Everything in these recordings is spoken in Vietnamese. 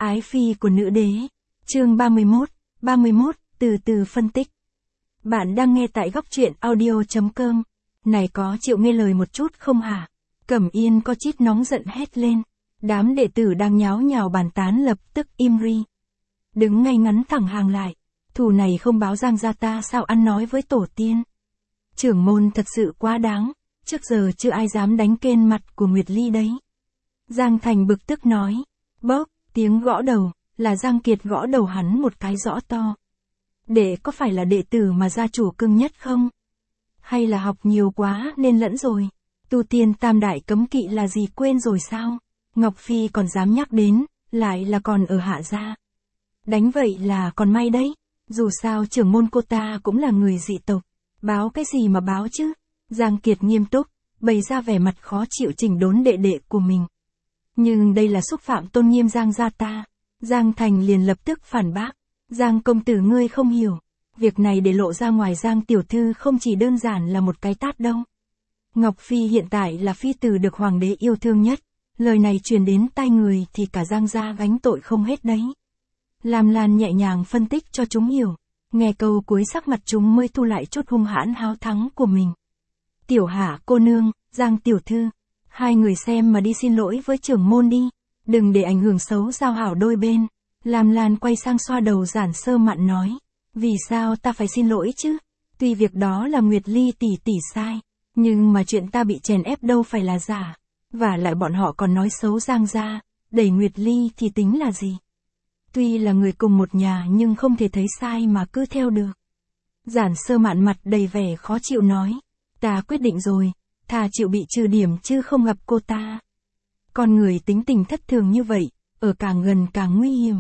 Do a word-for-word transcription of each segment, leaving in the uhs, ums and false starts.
Ái phi của nữ đế. Chương ba mươi mốt, ba mươi mốt, từ từ phân tích. Bạn đang nghe tại góc truyện audio chấm com. Này có chịu nghe lời một chút không hả? Cẩm Yên có chít nóng giận hét lên. Đám đệ tử đang nháo nhào bàn tán lập tức im ri. Đứng ngay ngắn thẳng hàng lại. Thù này không báo Giang gia ta sao ăn nói với tổ tiên. Trưởng môn thật sự quá đáng. Trước giờ chưa ai dám đánh kên mặt của Nguyệt Ly đấy. Giang Thành bực tức nói. Bóp, tiếng gõ đầu, là Giang Kiệt gõ đầu hắn một cái rõ to. Đệ có phải là đệ tử mà gia chủ cưng nhất không? Hay là học nhiều quá nên lẫn rồi? Tu tiên tam đại cấm kỵ là gì quên rồi sao? Ngọc Phi còn dám nhắc đến, lại là còn ở hạ gia. Đánh vậy là còn may đấy, dù sao trưởng môn cô ta cũng là người dị tộc. Báo cái gì mà báo chứ? Giang Kiệt nghiêm túc, bày ra vẻ mặt khó chịu chỉnh đốn đệ đệ của mình. Nhưng đây là xúc phạm tôn nghiêm Giang gia ta. Giang Thành liền lập tức phản bác. Giang công tử ngươi không hiểu. Việc này để lộ ra ngoài Giang tiểu thư không chỉ đơn giản là một cái tát đâu. Ngọc Phi hiện tại là phi tử được hoàng đế yêu thương nhất. Lời này truyền đến tai người thì cả Giang gia gánh tội không hết đấy. Lam Lan nhẹ nhàng phân tích cho chúng hiểu. Nghe câu cuối sắc mặt chúng mới thu lại chút hung hãn háo thắng của mình. Tiểu Hạ cô nương, Giang tiểu thư. Hai người xem mà đi xin lỗi với trưởng môn đi. Đừng để ảnh hưởng xấu giao hảo đôi bên. Lam Lan quay sang xoa đầu Giản Sơ Mạn nói. Vì sao ta phải xin lỗi chứ? Tuy việc đó là Nguyệt Ly tỷ tỷ sai. Nhưng mà chuyện ta bị chèn ép đâu phải là giả. Và lại bọn họ còn nói xấu Giang gia. Đẩy Nguyệt Ly thì tính là gì? Tuy là người cùng một nhà nhưng không thể thấy sai mà cứ theo được. Giản Sơ Mạn mặt đầy vẻ khó chịu nói. Ta quyết định rồi. Thà chịu bị trừ điểm chứ không gặp cô ta. Con người tính tình thất thường như vậy, ở càng gần càng nguy hiểm.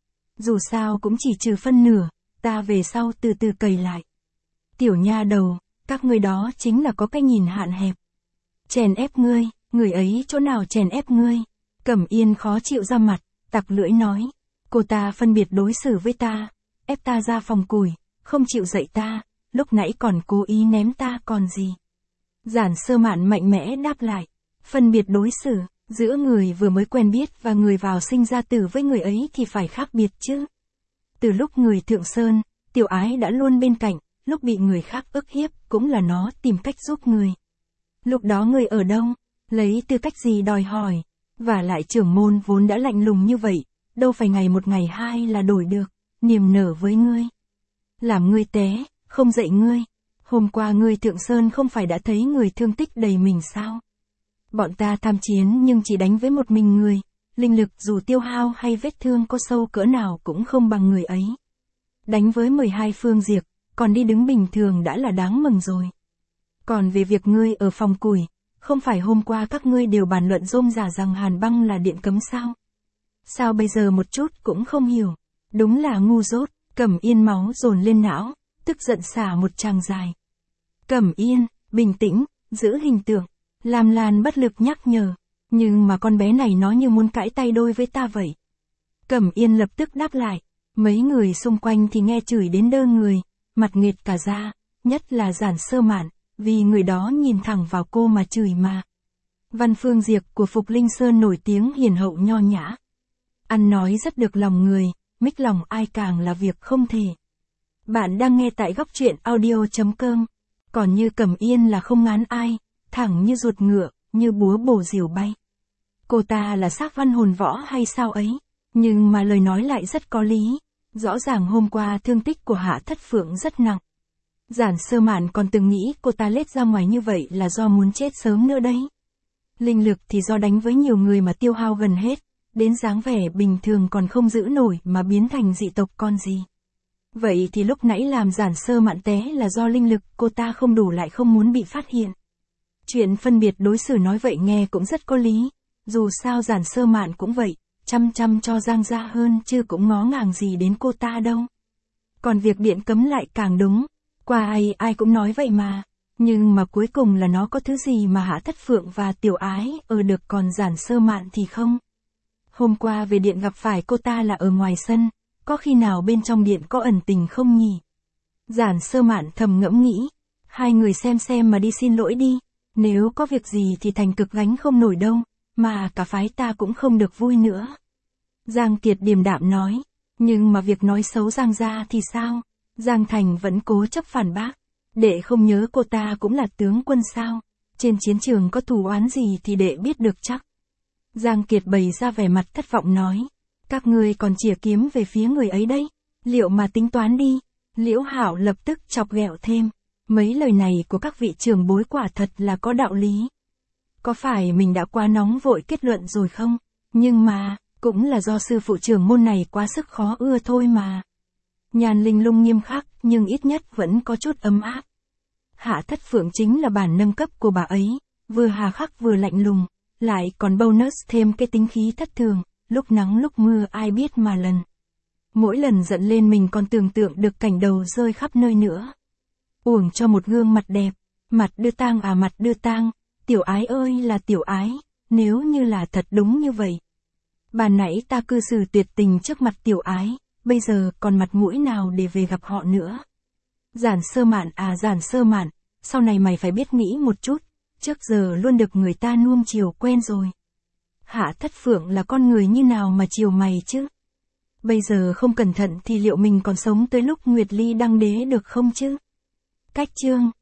Dù sao cũng chỉ trừ phân nửa, ta về sau từ từ cày lại. Tiểu nha đầu, các ngươi đó chính là có cái nhìn hạn hẹp. Chèn ép ngươi, người ấy chỗ nào chèn ép ngươi? Cẩm Yên khó chịu ra mặt, tặc lưỡi nói. Cô ta phân biệt đối xử với ta, ép ta ra phòng củi, không chịu dạy ta, lúc nãy còn cố ý ném ta còn gì. Giản Sơ Mạn mạnh mẽ đáp lại. Phân biệt đối xử, giữa người vừa mới quen biết và người vào sinh ra tử với người ấy thì phải khác biệt chứ. Từ lúc người Thượng Sơn, Tiểu Ái đã luôn bên cạnh, lúc bị người khác ức hiếp cũng là nó tìm cách giúp người. Lúc đó người ở đâu, lấy tư cách gì đòi hỏi, và lại trưởng môn vốn đã lạnh lùng như vậy, đâu phải ngày một ngày hai là đổi được, niềm nở với ngươi. Làm ngươi té, không dạy ngươi. Hôm qua ngươi Thượng Sơn không phải đã thấy người thương tích đầy mình sao? Bọn ta tham chiến nhưng chỉ đánh với một mình người, linh lực dù tiêu hao hay vết thương có sâu cỡ nào cũng không bằng người ấy. Đánh với mười hai phương diệt, còn đi đứng bình thường đã là đáng mừng rồi. Còn về việc ngươi ở phòng củi, không phải hôm qua các ngươi đều bàn luận rôm rả rằng hàn băng là điện cấm sao? Sao bây giờ một chút cũng không hiểu? Đúng là ngu dốt. Cẩm Yên máu dồn lên não, tức giận xả một tràng dài. Cẩm Yên, bình tĩnh, giữ hình tượng. Lam Lan bất lực nhắc nhở. Nhưng mà con bé này nó như muốn cãi tay đôi với ta vậy. Cẩm Yên lập tức đáp lại. Mấy người xung quanh thì nghe chửi đến đơ người, mặt nghệt cả ra, nhất là Giản Sơ Mạn, vì người đó nhìn thẳng vào cô mà chửi mà. Văn Phương Diệp của Phục Linh Sơn nổi tiếng hiền hậu nho nhã. Ăn nói rất được lòng người, mích lòng ai càng là việc không thể. Bạn đang nghe tại góc truyện audio chấm com. Còn như Cẩm Yên là không ngán ai, thẳng như ruột ngựa, như búa bổ diều bay. Cô ta là xác văn hồn võ hay sao ấy, nhưng mà lời nói lại rất có lý. Rõ ràng hôm qua thương tích của Hạ Thất Phượng rất nặng. Giản Sơ Mạn còn từng nghĩ cô ta lết ra ngoài như vậy là do muốn chết sớm nữa đấy. Linh lực thì do đánh với nhiều người mà tiêu hao gần hết, đến dáng vẻ bình thường còn không giữ nổi mà biến thành dị tộc con gì. Vậy thì lúc nãy làm Giản Sơ Mạn té là do linh lực cô ta không đủ lại không muốn bị phát hiện. Chuyện phân biệt đối xử nói vậy nghe cũng rất có lý, dù sao Giản Sơ Mạn cũng vậy, chăm chăm cho Giang gia hơn chứ cũng ngó ngàng gì đến cô ta đâu. Còn việc điện cấm lại càng đúng, qua ai ai cũng nói vậy mà, nhưng mà cuối cùng là nó có thứ gì mà Hạ Thất Phượng và Tiểu Ái ở được còn Giản Sơ Mạn thì không. Hôm qua về điện gặp phải cô ta là ở ngoài sân, có khi nào bên trong điện có ẩn tình không nhỉ? Giản Sơ Mạn thầm ngẫm nghĩ, hai người xem xem mà đi xin lỗi đi, nếu có việc gì thì thành cực gánh không nổi đâu, mà cả phái ta cũng không được vui nữa. Giang Kiệt điềm đạm nói. Nhưng mà việc nói xấu Giang gia thì sao? Giang Thành vẫn cố chấp phản bác. Đệ không nhớ cô ta cũng là tướng quân sao? Trên chiến trường có thù oán gì thì đệ biết được chắc. Giang Kiệt bày ra vẻ mặt thất vọng nói. Các ngươi còn chìa kiếm về phía người ấy đấy. Liệu mà tính toán đi. Liễu Hạo lập tức chọc ghẹo thêm. Mấy lời này của các vị trưởng bối quả thật là có đạo lý. Có phải mình đã quá nóng vội kết luận rồi không? Nhưng mà, cũng là do sư phụ trưởng môn này quá sức khó ưa thôi mà. Nhan Linh Lung nghiêm khắc, nhưng ít nhất vẫn có chút ấm áp. Hạ Thất Phượng chính là bản nâng cấp của bà ấy, vừa hà khắc vừa lạnh lùng, lại còn bonus thêm cái tính khí thất thường, lúc nắng lúc mưa ai biết mà lần. Mỗi lần giận lên mình còn tưởng tượng được cảnh đầu rơi khắp nơi nữa. Uổng cho một gương mặt đẹp, mặt đưa tang à mặt đưa tang, tiểu ái ơi là tiểu ái, nếu như là thật đúng như vậy. Bà nãy ta cư xử tuyệt tình trước mặt tiểu ái, bây giờ còn mặt mũi nào để về gặp họ nữa. Giản Sơ Mạn à Giản Sơ Mạn, sau này mày phải biết nghĩ một chút, trước giờ luôn được người ta nuông chiều quen rồi. Hạ Thất Phượng là con người như nào mà chiều mày chứ? Bây giờ không cẩn thận thì liệu mình còn sống tới lúc Nguyệt Ly đăng đế được không chứ? Cách chương